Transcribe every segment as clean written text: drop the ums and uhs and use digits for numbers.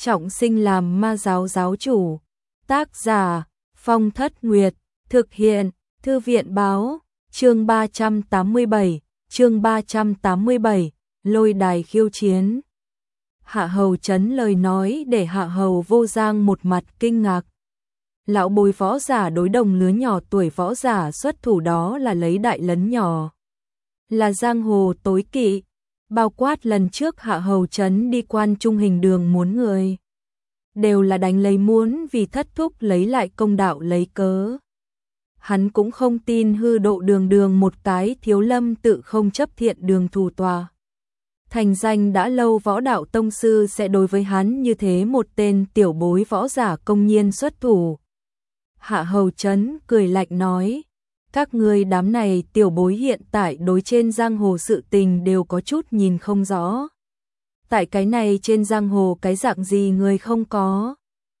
trọng sinh làm ma giáo giáo chủ. Tác giả Phong Thất Nguyệt, thực hiện Thư viện báo, chương 387, lôi đài khiêu chiến. Hạ Hầu Trấn lời nói để Hạ Hầu Vô Giang một mặt kinh ngạc. Lão bối võ giả đối đồng lứa nhỏ tuổi võ giả xuất thủ đó là lấy đại lấn nhỏ. Là giang hồ tối kỵ, bao quát lần trước Hạ Hầu Trấn đi Quan Trung Hình Đường muốn người. Đều là đánh lấy muốn vì thất thúc lấy lại công đạo lấy cớ. Hắn cũng không tin hư độ đường một cái Thiếu Lâm tự không chấp thiện đường thủ tòa. Thành danh đã lâu võ đạo tông sư sẽ đối với hắn như thế một tên tiểu bối võ giả công nhiên xuất thủ. Hạ Hầu Trấn cười lạnh nói, các ngươi đám này tiểu bối hiện tại đối trên giang hồ sự tình đều có chút nhìn không rõ. Tại cái này trên giang hồ cái dạng gì người không có.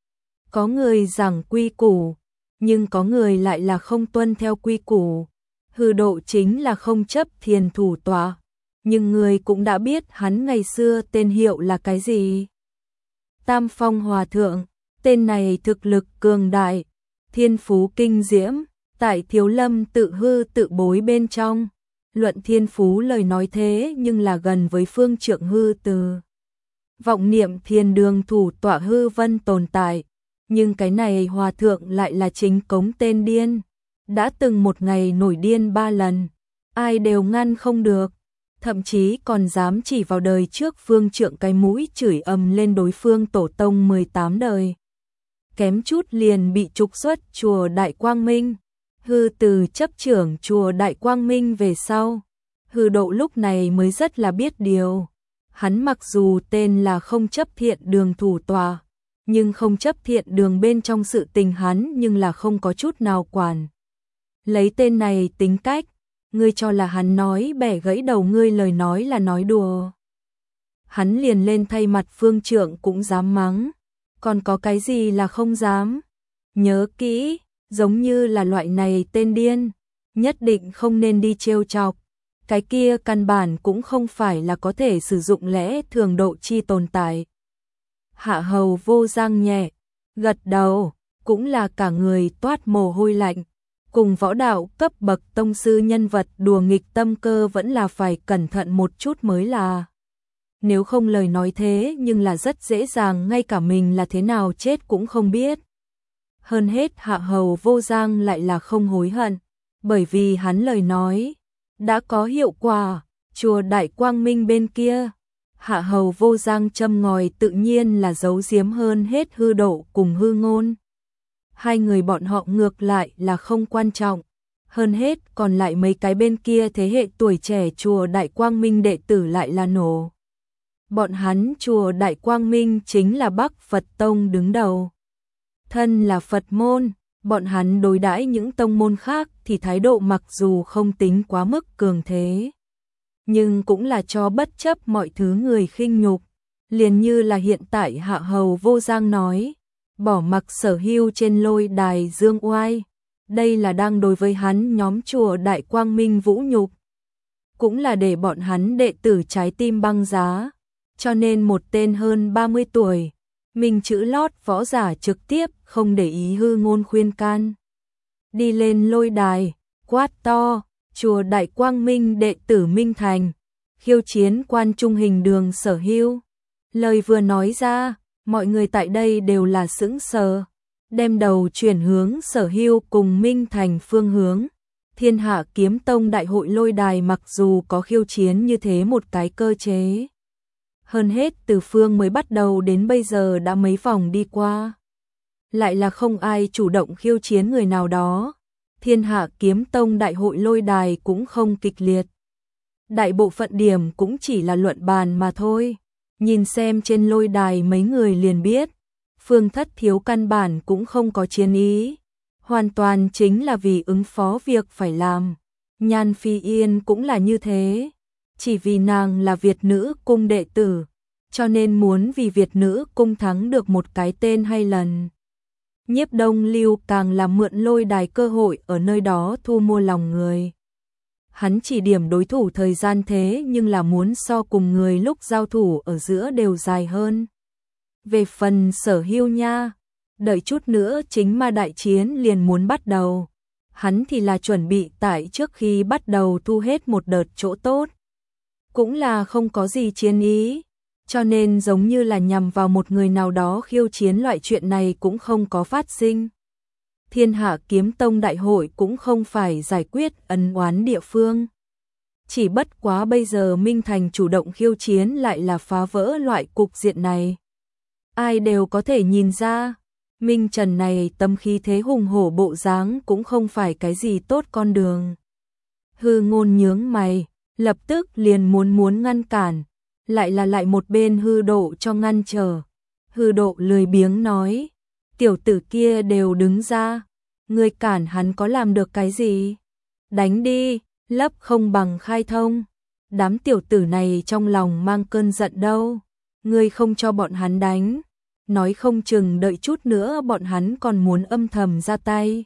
Có người giảng quy củ, nhưng có người lại là không tuân theo quy củ. Hư độ chính là không chấp thiền thủ tọa, nhưng người cũng đã biết hắn ngày xưa tên hiệu là cái gì. Tam Phong Hòa Thượng, tên này thực lực cường đại, thiên phú kinh diễm, tại Thiếu Lâm tự hư tự bối bên trong. Luận thiên phú lời nói thế nhưng là gần với phương trượng hư từ. Vọng niệm thiền đường thủ tọa hư vân tồn tại, nhưng cái này hòa thượng lại là chính cống tên điên. Đã từng một ngày nổi điên 3 lần, ai đều ngăn không được, thậm chí còn dám chỉ vào đời trước phương trượng cái mũi chửi ầm lên đối phương tổ tông 18 đời. Kém chút liền bị trục xuất chùa Đại Quang Minh. Hư từ chấp trưởng chùa Đại Quang Minh về sau, hư độ lúc này mới rất là biết điều. Hắn mặc dù tên là không chấp thiện đường thủ tòa, nhưng không chấp thiện đường bên trong sự tình hắn nhưng là không có chút nào quản. Lấy tên này tính cách, ngươi cho là hắn nói bẻ gãy đầu ngươi lời nói là nói đùa. Hắn liền lên thay mặt phương trượng cũng dám mắng, còn có cái gì là không dám. Nhớ kỹ, giống như là loại này tên điên, nhất định không nên đi trêu chọc. Cái kia căn bản cũng không phải là có thể sử dụng lẽ thường độ chi tồn tại. Hạ Hầu Vô Giang nhẹ gật đầu, cũng là cả người toát mồ hôi lạnh. Cùng võ đạo cấp bậc tông sư nhân vật đùa nghịch tâm cơ vẫn là phải cẩn thận một chút mới là. Nếu không lời nói thế nhưng là rất dễ dàng ngay cả mình là thế nào chết cũng không biết. Hơn hết Hạ Hầu Vô Giang lại là không hối hận, bởi vì hắn lời nói đã có hiệu quả. Chùa Đại Quang Minh bên kia, Hạ Hầu Vô Giang châm ngòi tự nhiên là giấu giếm hơn hết hư độ cùng hư ngôn. Hai người bọn họ ngược lại là không quan trọng, hơn hết còn lại mấy cái bên kia thế hệ tuổi trẻ chùa Đại Quang Minh đệ tử lại là nổ. Bọn hắn chùa Đại Quang Minh chính là Bắc Phật Tông đứng đầu. Thân là Phật môn, bọn hắn đối đãi những tông môn khác thì thái độ mặc dù không tính quá mức cường thế, nhưng cũng là cho bất chấp mọi thứ người khinh nhục. Liền như là hiện tại Hạ Hầu Vô Giang nói, bỏ mặc sở hữu trên lôi đài dương oai, đây là đang đối với hắn nhóm chùa Đại Quang Minh vũ nhục, cũng là để bọn hắn đệ tử trái tim băng giá. Cho nên một tên hơn 30 tuổi, mình chữ lót võ giả trực tiếp không để ý hư ngôn khuyên can. Đi lên lôi đài, quát to, chùa Đại Quang Minh đệ tử Minh Thành, khiêu chiến Quan Trung Hình Đường sở hữu. Lời vừa nói ra, mọi người tại đây đều là sững sờ, đem đầu chuyển hướng sở hữu cùng Minh Thành phương hướng. Thiên Hạ Kiếm Tông đại hội lôi đài mặc dù có khiêu chiến như thế một cái cơ chế, hơn hết từ phương mới bắt đầu đến bây giờ đã mấy vòng đi qua, lại là không ai chủ động khiêu chiến người nào đó. Thiên Hạ Kiếm Tông đại hội lôi đài cũng không kịch liệt, đại bộ phận điểm cũng chỉ là luận bàn mà thôi. Nhìn xem trên lôi đài mấy người liền biết, Phương Thất Thiếu căn bản cũng không có chiến ý, hoàn toàn chính là vì ứng phó việc phải làm. Nhan Phi Yên cũng là như thế, chỉ vì nàng là Việt Nữ Cung đệ tử, cho nên muốn vì Việt Nữ Cung thắng được một cái tên hay lần. Nhiếp Đông Lưu càng là mượn lôi đài cơ hội ở nơi đó thu mua lòng người. Hắn chỉ điểm đối thủ thời gian thế nhưng là muốn so cùng người lúc giao thủ ở giữa đều dài hơn. Về phần Sở Hưu nha, đợi chút nữa chính ma đại chiến liền muốn bắt đầu. Hắn thì là chuẩn bị tại trước khi bắt đầu thu hết một đợt chỗ tốt. Cũng là không có gì chiến ý, cho nên giống như là nhằm vào một người nào đó khiêu chiến loại chuyện này cũng không có phát sinh. Thiên Hạ Kiếm Tông đại hội cũng không phải giải quyết ân oán địa phương. Chỉ bất quá bây giờ Minh Thành chủ động khiêu chiến lại là phá vỡ loại cục diện này. Ai đều có thể nhìn ra, Minh Trần này tâm khí thế hùng hổ bộ dáng cũng không phải cái gì tốt con đường. Hư Ngôn nhướng mày, lập tức liền muốn ngăn cản, lại một bên Hư Độ cho ngăn trở. Hư Độ lười biếng nói, tiểu tử kia đều đứng ra, ngươi cản hắn có làm được cái gì? Đánh đi, lấp không bằng khai thông. Đám tiểu tử này trong lòng mang cơn giận đâu, ngươi không cho bọn hắn đánh, nói không chừng đợi chút nữa bọn hắn còn muốn âm thầm ra tay.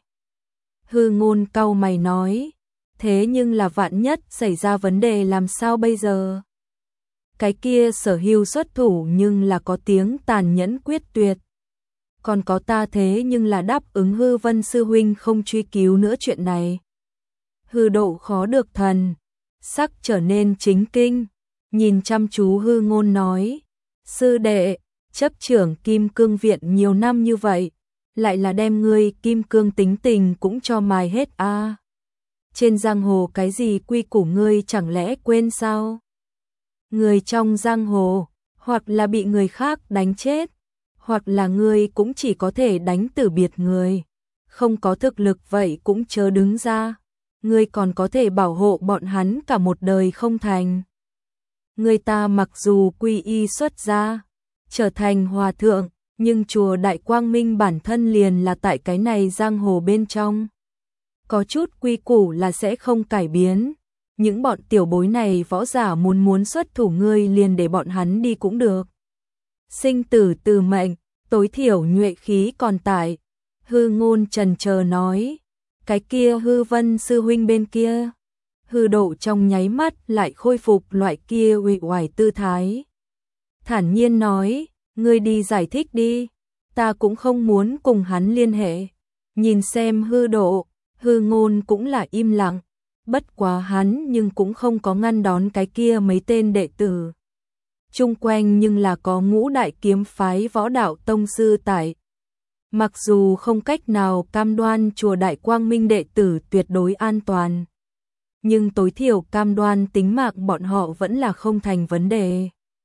Hư Ngôn cau mày nói, thế nhưng là vạn nhất xảy ra vấn đề làm sao bây giờ? Cái kia Sở Hưu xuất thủ nhưng là có tiếng tàn nhẫn quyết tuyệt. Còn có ta thế nhưng là đáp ứng Hư Vân sư huynh không truy cứu nữa chuyện này. Hư Độ khó được thần, sắc trở nên chính kinh, nhìn chăm chú Hư Ngôn nói, sư đệ, chấp trưởng Kim Cương viện nhiều năm như vậy, lại là đem ngươi Kim Cương tính tình cũng cho mài hết a. Trên giang hồ cái gì quy củ ngươi chẳng lẽ quên sao? Người trong giang hồ, hoặc là bị người khác đánh chết, hoặc là ngươi cũng chỉ có thể đánh tử biệt người. Không có thực lực vậy cũng chớ đứng ra. Ngươi còn có thể bảo hộ bọn hắn cả một đời không thành. Người ta mặc dù quy y xuất gia, trở thành hòa thượng, nhưng chùa Đại Quang Minh bản thân liền là tại cái này giang hồ bên trong. Có chút quy củ là sẽ không cải biến. Những bọn tiểu bối này võ giả muốn xuất thủ ngươi liền để bọn hắn đi cũng được. Sinh tử từ mệnh, tối thiểu nhuệ khí còn tại. Hư Ngôn chần chờ nói, cái kia Hư Vân sư huynh bên kia. Hư Độ trong nháy mắt lại khôi phục loại kia uể oải tư thái. Thản nhiên nói, ngươi đi giải thích đi, ta cũng không muốn cùng hắn liên hệ. Nhìn xem Hư Độ, Hư Ngôn cũng là im lặng, bất quá hắn nhưng cũng không có ngăn đón cái kia mấy tên đệ tử. Chung quanh nhưng là có Ngũ Đại Kiếm phái võ đạo tông sư tại. Mặc dù không cách nào cam đoan chùa Đại Quang Minh đệ tử tuyệt đối an toàn, nhưng tối thiểu cam đoan tính mạng bọn họ vẫn là không thành vấn đề.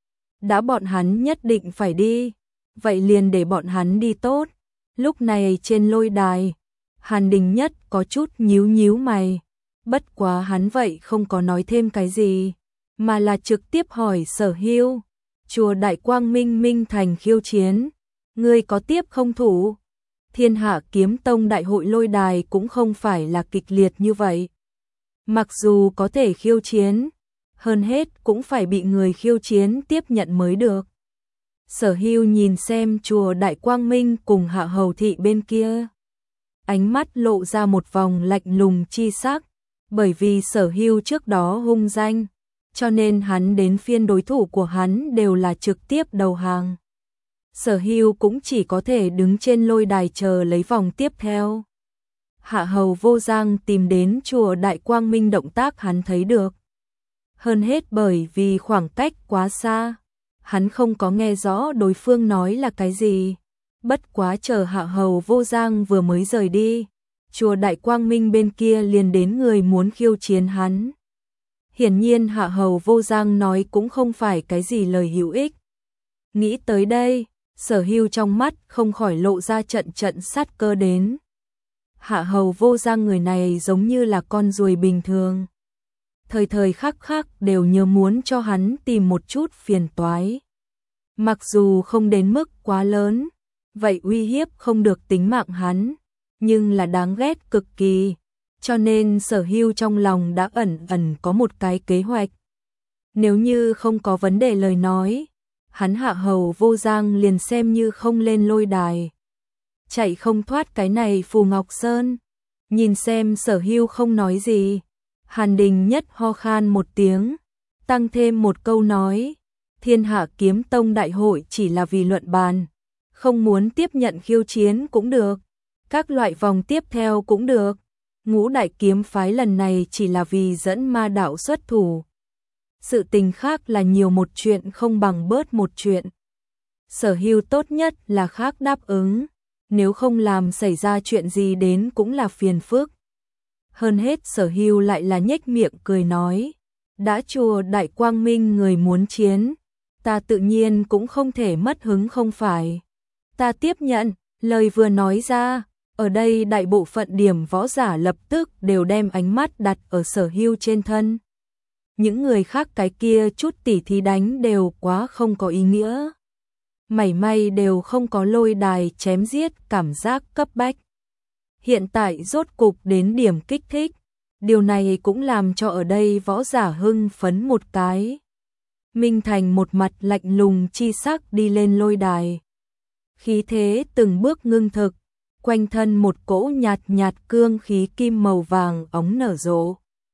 Đã bọn hắn nhất định phải đi, vậy liền để bọn hắn đi tốt. Lúc này trên lôi đài, Hàn Đình Nhất có chút nhíu mày, bất quá hắn vậy không có nói thêm cái gì, mà là trực tiếp hỏi Sở Hưu, chùa Đại Quang Minh Minh Thành khiêu chiến, ngươi có tiếp không thủ? Thiên Hạ Kiếm Tông đại hội lôi đài cũng không phải là kịch liệt như vậy. Mặc dù có thể khiêu chiến, hơn hết cũng phải bị người khiêu chiến tiếp nhận mới được. Sở Hưu nhìn xem chùa Đại Quang Minh cùng Hạ Hầu thị bên kia, ánh mắt lộ ra một vòng lạnh lùng chi sắc, bởi vì Sở Hưu trước đó hung danh, cho nên hắn đến phiên đối thủ của hắn đều là trực tiếp đầu hàng. Sở Hưu cũng chỉ có thể đứng trên lôi đài chờ lấy vòng tiếp theo. Hạ Hầu Vô Giang tìm đến chùa Đại Quang Minh động tác hắn thấy được. Hơn hết bởi vì khoảng cách quá xa, hắn không có nghe rõ đối phương nói là cái gì. Bất quá chờ Hạ Hầu Vô Giang vừa mới rời đi, chùa Đại Quang Minh bên kia liền đến người muốn khiêu chiến hắn. Hiển nhiên Hạ Hầu Vô Giang nói cũng không phải cái gì lời hữu ích. Nghĩ tới đây, Sở Hưu trong mắt không khỏi lộ ra trận sát cơ đến. Hạ Hầu Vô Giang người này giống như là con ruồi bình thường. Thời khắc đều nhớ muốn cho hắn tìm một chút phiền toái. Mặc dù không đến mức quá lớn, vậy uy hiếp không được tính mạng hắn, nhưng là đáng ghét cực kỳ. Cho nên Sở Hưu trong lòng đã ẩn có một cái kế hoạch. Nếu như không có vấn đề lời nói, hắn Hạ Hầu Vô Giang liền xem như không lên lôi đài. Chạy không thoát cái này Phù Ngọc Sơn. Nhìn xem Sở Hưu không nói gì, Hàn Đình Nhất ho khan một tiếng, tăng thêm một câu nói, Thiên Hạ Kiếm Tông đại hội chỉ là vì luận bàn, không muốn tiếp nhận khiêu chiến cũng được, các loại vòng tiếp theo cũng được. Ngũ đại kiếm phái lần này chỉ là vì dẫn ma đạo xuất thủ. Sự tình khác là nhiều một chuyện không bằng bớt một chuyện. Sở Hưu tốt nhất là khác đáp ứng, nếu không làm xảy ra chuyện gì đến cũng là phiền phức. Hơn hết Sở Hưu lại là nhếch miệng cười nói, đã chùa Đại Quang Minh người muốn chiến, ta tự nhiên cũng không thể mất hứng không phải. Ta tiếp nhận, lời vừa nói ra, ở đây đại bộ phận điểm võ giả lập tức đều đem ánh mắt đặt ở Sở Hưu trên thân. Những người khác cái kia chút tỉ thí đánh đều quá không có ý nghĩa. Mảy may đều không có lôi đài chém giết cảm giác cấp bách. Hiện tại rốt cục đến điểm kích thích, điều này cũng làm cho ở đây võ giả hưng phấn một cái. Minh Thành một mặt lạnh lùng chi sắc đi lên lôi đài. Khí thế từng bước ngưng thực, quanh thân một cỗ nhạt nhạt cương khí kim màu vàng óng nở rộ.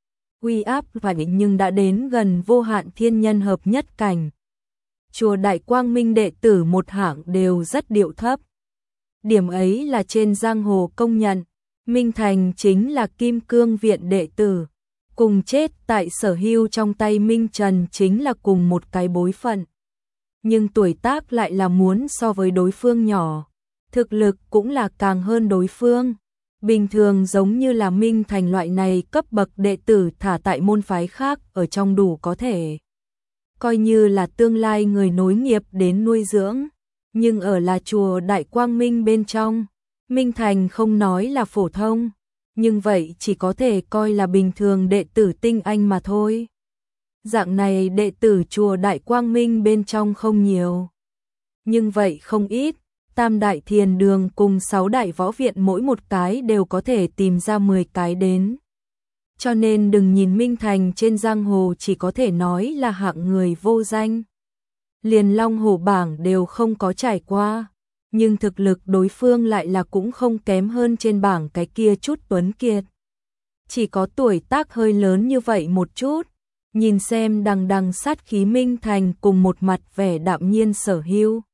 Uy áp phải nhưng đã đến gần vô hạn thiên nhân hợp nhất cảnh. Chùa Đại Quang Minh đệ tử một hạng đều rất điệu thấp. Điểm ấy là trên giang hồ công nhận, Minh Thành chính là Kim Cương Viện đệ tử, cùng chết tại Sở Hưu trong tay Minh Trần chính là cùng một cái bối phận. Nhưng tuổi tác lại là muốn so với đối phương nhỏ, thực lực cũng là càng hơn đối phương. Bình thường giống như là Minh Thành loại này cấp bậc đệ tử thả tại môn phái khác ở trong đủ có thể coi như là tương lai người nối nghiệp đến nuôi dưỡng, nhưng ở là chùa Đại Quang Minh bên trong, Minh Thành không nói là phổ thông, nhưng vậy chỉ có thể coi là bình thường đệ tử tinh anh mà thôi. Dạng này đệ tử chùa Đại Quang Minh bên trong không nhiều, nhưng vậy không ít. Tam đại thiền đường cùng 6 đại võ viện mỗi một cái đều có thể tìm ra 10 cái đến. Cho nên đừng nhìn Minh Thành trên giang hồ chỉ có thể nói là hạng người vô danh. Liền Long Hổ bảng đều không có trải qua, nhưng thực lực đối phương lại là cũng không kém hơn trên bảng cái kia chút tuấn kiệt. Chỉ có tuổi tác hơi lớn như vậy một chút, nhìn xem đằng đằng sát khí Minh Thành cùng một mặt vẻ đạm nhiên Sở Hưu.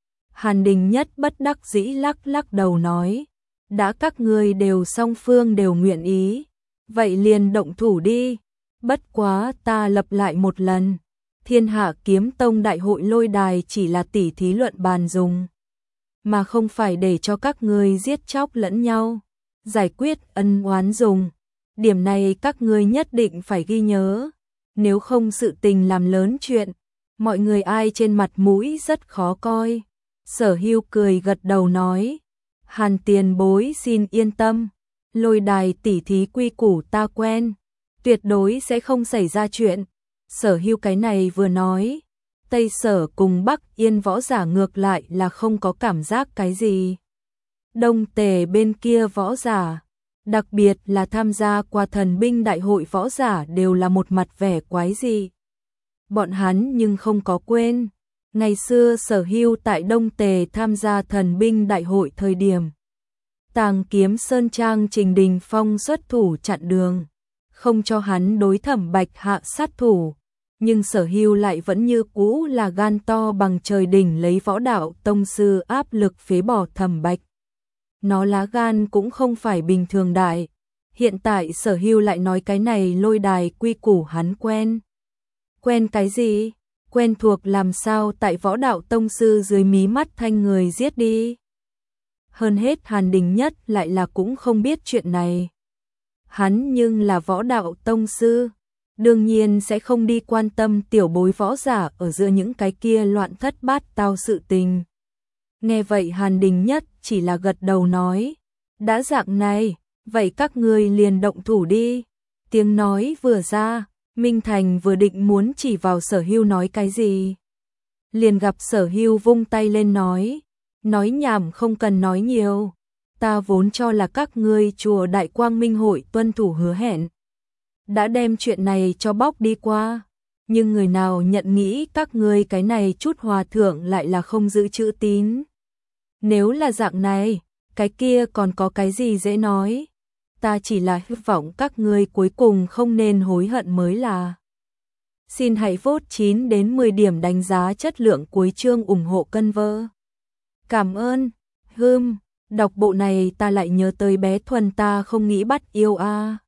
Hàn Đình Nhất bất đắc dĩ lắc lắc đầu nói, đã các ngươi đều song phương đều nguyện ý, vậy liền động thủ đi. Bất quá ta lặp lại một lần, Thiên Hạ Kiếm Tông đại hội lôi đài chỉ là tỉ thí luận bàn dùng, mà không phải để cho các ngươi giết chóc lẫn nhau, giải quyết ân oán dùng. Điểm này các ngươi nhất định phải ghi nhớ, nếu không sự tình làm lớn chuyện, mọi người ai trên mặt mũi rất khó coi. Sở Hưu cười gật đầu nói, Hàn tiền bối xin yên tâm, lôi đài tỉ thí quy củ ta quen, tuyệt đối sẽ không xảy ra chuyện. Sở Hưu cái này vừa nói, Tây Sở cùng Bắc Yên võ giả ngược lại là không có cảm giác cái gì. Đông Tề bên kia võ giả, đặc biệt là tham gia qua thần binh đại hội võ giả đều là một mặt vẻ quái dị. Bọn hắn nhưng không có quên. Ngày xưa Sở Hưu tại Đông Tề tham gia thần binh đại hội thời điểm, Tàng Kiếm Sơn Trang Trình Đình Phong xuất thủ chặn đường, không cho hắn đối Thẩm Bạch hạ sát thủ, nhưng Sở Hưu lại vẫn như cũ là gan to bằng trời đỉnh lấy võ đạo tông sư áp lực phế bỏ Thẩm Bạch. Nó lá gan cũng không phải bình thường đại, hiện tại Sở Hưu lại nói cái này lôi đài quy củ hắn quen. Quen cái gì? Quen thuộc làm sao tại võ đạo tông sư dưới mí mắt thanh người giết đi. Hơn hết Hàn Đình Nhất lại là cũng không biết chuyện này. Hắn nhưng là võ đạo tông sư, đương nhiên sẽ không đi quan tâm tiểu bối võ giả ở giữa những cái kia loạn thất bát tao sự tình. Nghe vậy Hàn Đình Nhất chỉ là gật đầu nói, đã dạng này, vậy các ngươi liền động thủ đi. Tiếng nói vừa ra, Minh Thành vừa định muốn chỉ vào Sở Hưu nói cái gì, liền gặp Sở Hưu vung tay lên nói nhảm không cần nói nhiều, ta vốn cho là các ngươi chùa Đại Quang Minh hội tuân thủ hứa hẹn, đã đem chuyện này cho bóc đi qua, nhưng người nào nhận nghĩ các ngươi cái này chút hòa thượng lại là không giữ chữ tín. Nếu là dạng này, cái kia còn có cái gì dễ nói. Ta chỉ là hy vọng các ngươi cuối cùng không nên hối hận mới là. Xin hãy vote 9 đến 10 điểm đánh giá chất lượng cuối chương ủng hộ cân vơ. Cảm ơn. Đọc bộ này ta lại nhớ tới bé Thuần ta không nghĩ bắt yêu a.